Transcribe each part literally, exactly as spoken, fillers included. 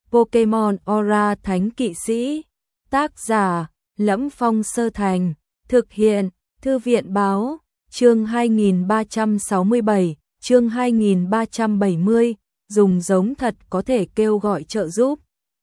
Pokemon Aura Thánh Kỵ Sĩ. Tác giả: Lẫm Phong Sơ Thành. Thực hiện: Thư viện báo. Chương hai nghìn ba trăm sáu mươi bảy, chương hai nghìn ba trăm bảy mươi, dùng giống thật có thể kêu gọi trợ giúp.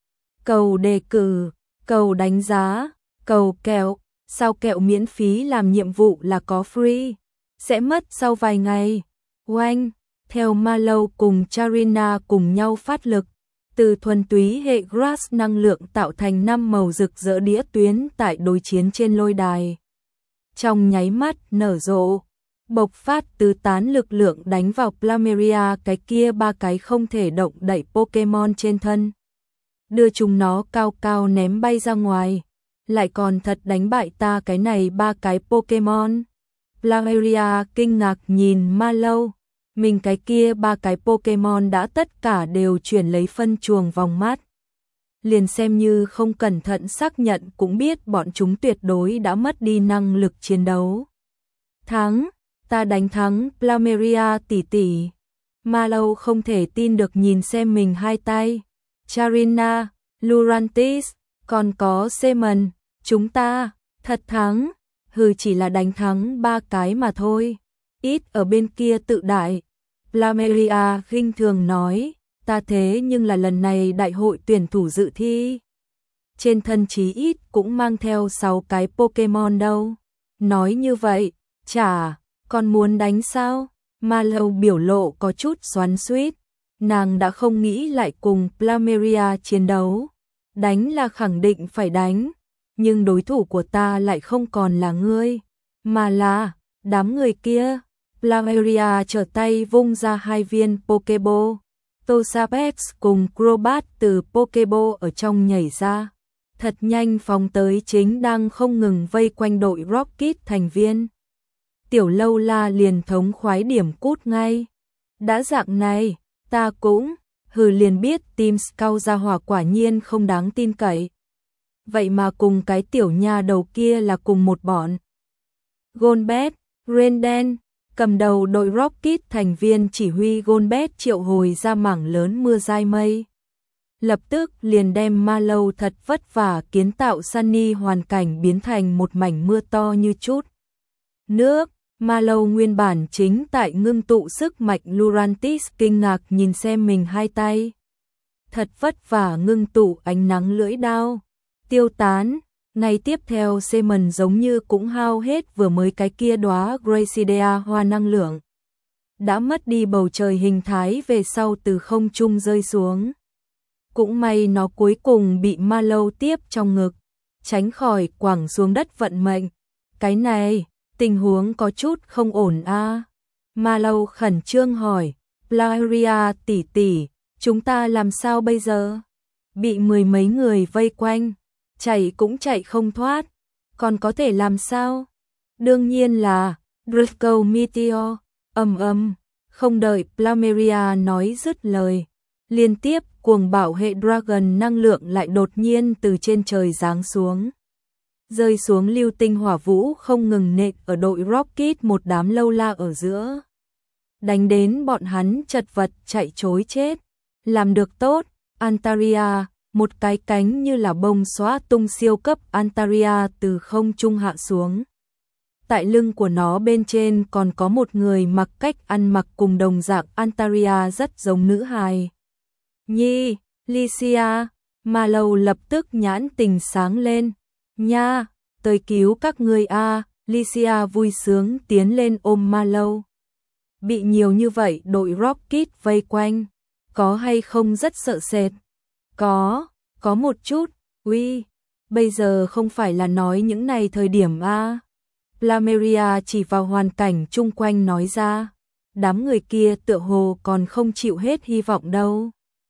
Cầu đề cử, cầu đánh giá, cầu kẹo, sao kẹo miễn phí làm nhiệm vụ là có free, sẽ mất sau vài ngày. Oanh, theo Mallow cùng Charina cùng nhau phát lực, từ thuần túy hệ grass năng lượng tạo thành năm màu rực rỡ đĩa tuyến tại đối chiến trên lôi đài. Trong nháy mắt nở rộ, bộc phát tứ tán lực lượng đánh vào Plumeria cái kia ba cái không thể động đậy Pokemon trên thân. Đưa chúng nó cao cao ném bay ra ngoài, lại còn thật đánh bại ta cái này ba cái Pokemon. Plumeria kinh ngạc nhìn Mallow, mình cái kia ba cái Pokemon đã tất cả đều chuyển lấy phân chuồng vòng mắt. Liền xem như không cẩn thận xác nhận cũng biết bọn chúng tuyệt đối đã mất đi năng lực chiến đấu. Thắng, ta đánh thắng Plumeria tỷ tỷ. Mallow không thể tin được nhìn xem mình hai tay. Charina, Lurantis, còn có Seaman, chúng ta, thật thắng, hừ chỉ là đánh thắng ba cái mà thôi. Ít ở bên kia tự đại. Plumeria khinh thường nói, ta thế nhưng là lần này đại hội tuyển thủ dự thi. Trên thân chí ít cũng mang theo sáu cái Pokemon đâu. Nói như vậy, chả, còn muốn đánh sao? Mallow biểu lộ có chút xoắn xuýt. Nàng đã không nghĩ lại cùng Plumeria chiến đấu. Đánh là khẳng định phải đánh, nhưng đối thủ của ta lại không còn là ngươi, mà là đám người kia. Plumeria trở tay vung ra hai viên Pokeball. Toxapex cùng Crobat từ Pokeball ở trong nhảy ra, thật nhanh phóng tới chính đang không ngừng vây quanh đội Rocket thành viên. Tiểu Lâu La liền thống khoái điểm cút ngay. Đã dạng này, ta cũng, hừ liền biết Team Scout ra hỏa quả nhiên không đáng tin cậy. Vậy mà cùng cái tiểu nha đầu kia là cùng một bọn. Golbat, Renden, cầm đầu đội Rocket thành viên chỉ huy Golbat triệu hồi ra mảng lớn mưa dai mây. Lập tức liền đem Mallow thật vất vả kiến tạo sunny hoàn cảnh biến thành một mảnh mưa to như chút nước. Mallow nguyên bản chính tại ngưng tụ sức mạnh Lurantis kinh ngạc nhìn xem mình hai tay. Thật vất vả ngưng tụ ánh nắng lưỡi đao. Tiêu tán, ngày tiếp theo Seaman giống như cũng hao hết vừa mới cái kia đóa Gracidea hoa năng lượng. Đã mất đi bầu trời hình thái về sau từ không trung rơi xuống. Cũng may nó cuối cùng bị Mallow tiếp trong ngực, tránh khỏi quẳng xuống đất vận mệnh. Cái này, tình huống có chút không ổn a. À. Mallow khẩn trương hỏi, Plumeria tỷ tỷ, chúng ta làm sao bây giờ? Bị mười mấy người vây quanh, chạy cũng chạy không thoát, còn có thể làm sao? Đương nhiên là Draco Meteor. Ầm ầm, không đợi Plumeria nói dứt lời, liên tiếp cuồng bạo hệ Dragon năng lượng lại đột nhiên từ trên trời giáng xuống. Rơi xuống lưu tinh hỏa vũ không ngừng nện ở đội Rocket một đám lâu la ở giữa. Đánh đến bọn hắn chật vật chạy trối chết. Làm được tốt, Antaria, một cái cánh như là bông xóa tung siêu cấp Antaria từ không trung hạ xuống. Tại lưng của nó bên trên còn có một người mặc cách ăn mặc cùng đồng dạng Antaria rất giống nữ hài. Nhi, Lycia, Mallow lập tức nhãn tình sáng lên. Nha, tới cứu các ngươi a. À. Lycia vui sướng tiến lên ôm Mallow. Bị nhiều như vậy đội Rocket vây quanh, có hay không rất sợ sệt? Có, có một chút. Uy, bây giờ không phải là nói những này thời điểm a. À. Plumeria chỉ vào hoàn cảnh chung quanh nói ra, đám người kia tựa hồ còn không chịu hết hy vọng đâu.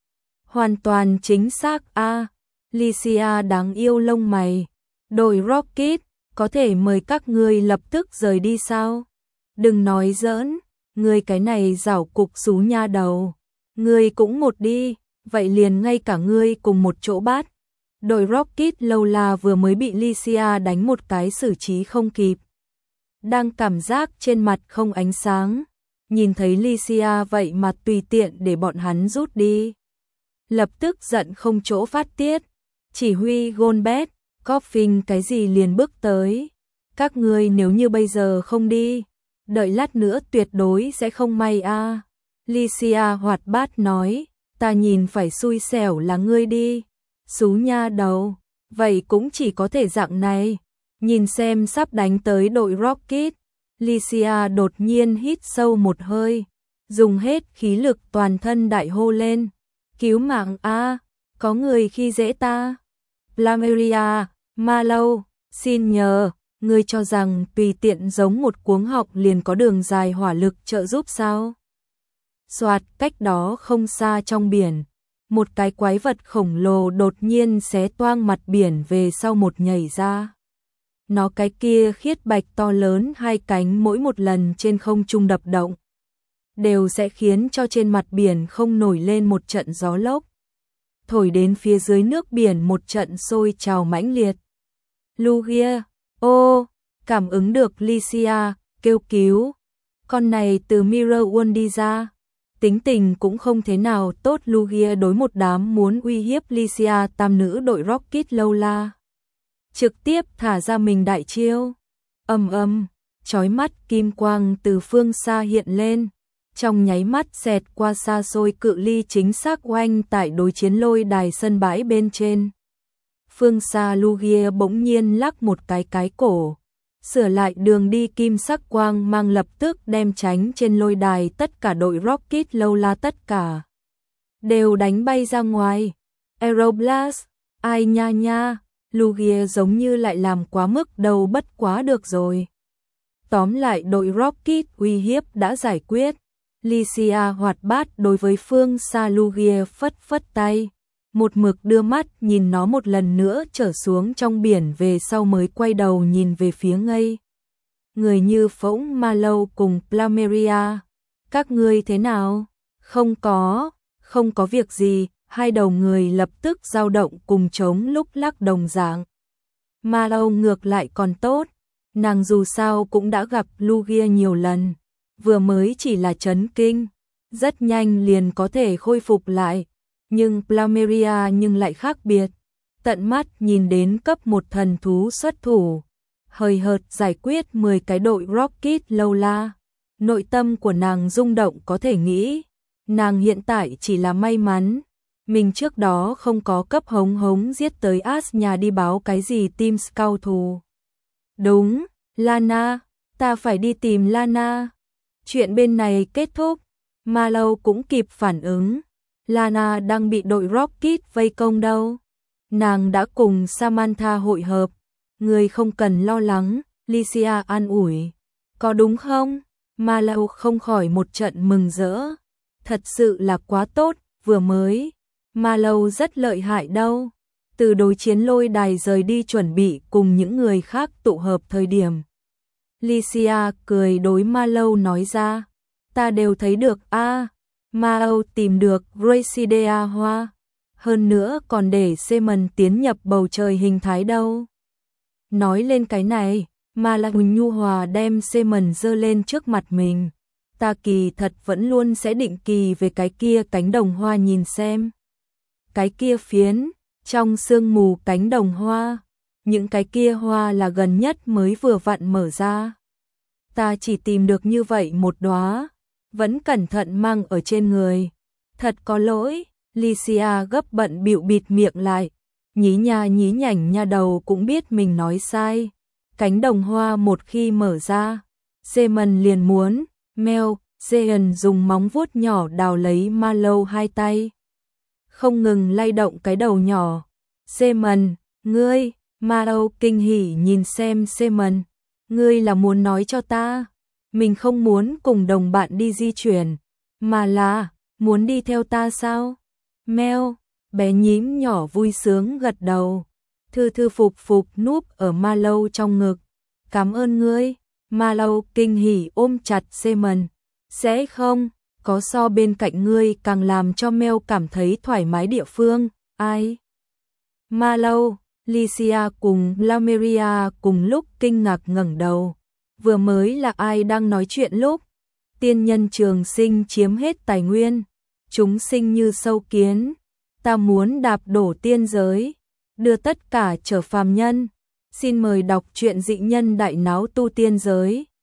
Hoàn toàn chính xác a. À. Lycia đáng yêu lông mày. Đội Rocket, có thể mời các ngươi lập tức rời đi sao? Đừng nói giỡn, ngươi cái này giảo cục xú nha đầu. Ngươi cũng một đi, vậy liền ngay cả ngươi cùng một chỗ bắt. Đội Rocket lâu là vừa mới bị Lycia đánh một cái xử trí không kịp. Đang cảm giác trên mặt không ánh sáng, nhìn thấy Lycia vậy mà tùy tiện để bọn hắn rút đi. lập tức giận không chỗ phát tiết. Chỉ huy Goldberg, Coffin cái gì liền bước tới. Các ngươi nếu như bây giờ không đi, đợi lát nữa tuyệt đối sẽ không may a. À. Lycia hoạt bát nói, ta nhìn phải xui xẻo là ngươi đi. Xú nha đầu, vậy cũng chỉ có thể dạng này. Nhìn xem sắp đánh tới đội Rocket. Lycia đột nhiên hít sâu một hơi, dùng hết khí lực toàn thân đại hô lên. Cứu mạng a, có người khi dễ ta. Plumeria, Marlowe, xin nhờ, ngươi cho rằng tùy tiện giống một cuống họng liền có đường dài hỏa lực trợ giúp sao? Soạt, cách đó không xa trong biển, một cái quái vật khổng lồ đột nhiên xé toang mặt biển về sau một nhảy ra. Nó cái kia khiết bạch to lớn hai cánh mỗi một lần trên không trung đập động, đều sẽ khiến cho trên mặt biển không nổi lên một trận gió lốc, thổi đến phía dưới nước biển một trận sôi trào mãnh liệt. Lugia, ô, cảm ứng được Lycia, kêu cứu. Con này từ Mirror World đi ra, tính tình cũng không thế nào tốt. Lugia đối một đám muốn uy hiếp Lycia tam nữ đội Rocket lâu la, trực tiếp thả ra mình đại chiêu. Ầm ầm, chói mắt kim quang từ phương xa hiện lên, trong nháy mắt xẹt qua xa xôi cự ly chính xác oanh tại đối chiến lôi đài sân bãi bên trên. Phương xa Lugia bỗng nhiên lắc một cái cái cổ, sửa lại đường đi kim sắc quang mang lập tức đem tránh trên lôi đài tất cả đội Rocket lâu la tất cả đều đánh bay ra ngoài. Aeroblast, ai nha nha, Lugia giống như lại làm quá mức đâu bất quá được rồi. Tóm lại đội Rocket uy hiếp đã giải quyết. Lycia hoạt bát đối với phương xa Lugia phất phất tay, một mực đưa mắt nhìn nó một lần nữa trở xuống trong biển về sau mới quay đầu nhìn về phía ngây người như phỗng Marlowe cùng Plumeria. Các ngươi thế nào? Không có, không có việc gì. Hai đầu người lập tức dao động cùng chống lúc lắc đồng dạng. Marlowe ngược lại còn tốt, nàng dù sao cũng đã gặp Lugia nhiều lần, vừa mới chỉ là chấn kinh, rất nhanh liền có thể khôi phục lại. Nhưng Plumeria nhưng lại khác biệt, tận mắt nhìn đến cấp một thần thú xuất thủ, hời hợt giải quyết mười cái đội Rocket lâu la. Nội tâm của nàng rung động có thể nghĩ, nàng hiện tại chỉ là may mắn. Mình trước đó không có cấp hống hống giết tới As nhà đi báo cái gì team scout thù. Đúng, Lana, ta phải đi tìm Lana. Chuyện bên này kết thúc, Marlowe cũng kịp phản ứng. Lana đang bị đội Rocket vây công đâu. Nàng đã cùng Samantha hội hợp. Người không cần lo lắng, Lycia an ủi. Có đúng không? Marlowe không khỏi một trận mừng rỡ. Thật sự là quá tốt, vừa mới. Marlowe rất lợi hại đâu. Từ đối chiến lôi đài rời đi chuẩn bị cùng những người khác tụ hợp thời điểm. Lycia cười đối Marlowe nói ra. Ta đều thấy được a. À, Marlowe tìm được Gracidea hoa. Hơn nữa còn để Simon tiến nhập bầu trời hình thái đâu. Nói lên cái này, Marlowe nhu hòa đem Simon giơ lên trước mặt mình. Ta kỳ thật vẫn luôn sẽ định kỳ về cái kia cánh đồng hoa nhìn xem. Cái kia phiến, trong sương mù cánh đồng hoa, những cái kia hoa là gần nhất mới vừa vặn mở ra. Ta chỉ tìm được như vậy một đóa, vẫn cẩn thận mang ở trên người. Thật có lỗi, Lycia gấp bận bịu bịt miệng lại, nhí nha nhí nhảnh nha đầu cũng biết mình nói sai. Cánh đồng hoa một khi mở ra, Simon liền muốn, Mel, Jean dùng móng vuốt nhỏ đào lấy Marlowe hai tay. Không ngừng lay động cái đầu nhỏ. Simon, ngươi, Marlowe kinh hỉ nhìn xem Simon. Ngươi là muốn nói cho ta, mình không muốn cùng đồng bạn đi di chuyển, mà là, muốn đi theo ta sao? Mel, bé nhím nhỏ vui sướng gật đầu. Thư thư phục phục núp ở Marlowe trong ngực. Cảm ơn ngươi. Marlowe kinh hỉ ôm chặt Simon. Sẽ không, có so bên cạnh ngươi càng làm cho Mel cảm thấy thoải mái địa phương. Ai? Marlowe, Lycia cùng Plumeria cùng lúc kinh ngạc ngẩng đầu. Vừa mới là ai đang nói chuyện lúc? Tiên nhân trường sinh chiếm hết tài nguyên. Chúng sinh như sâu kiến. ta muốn đạp đổ tiên giới, đưa tất cả trở phàm nhân. Xin mời đọc truyện Dị Nhân Đại Náo Tu Tiên Giới.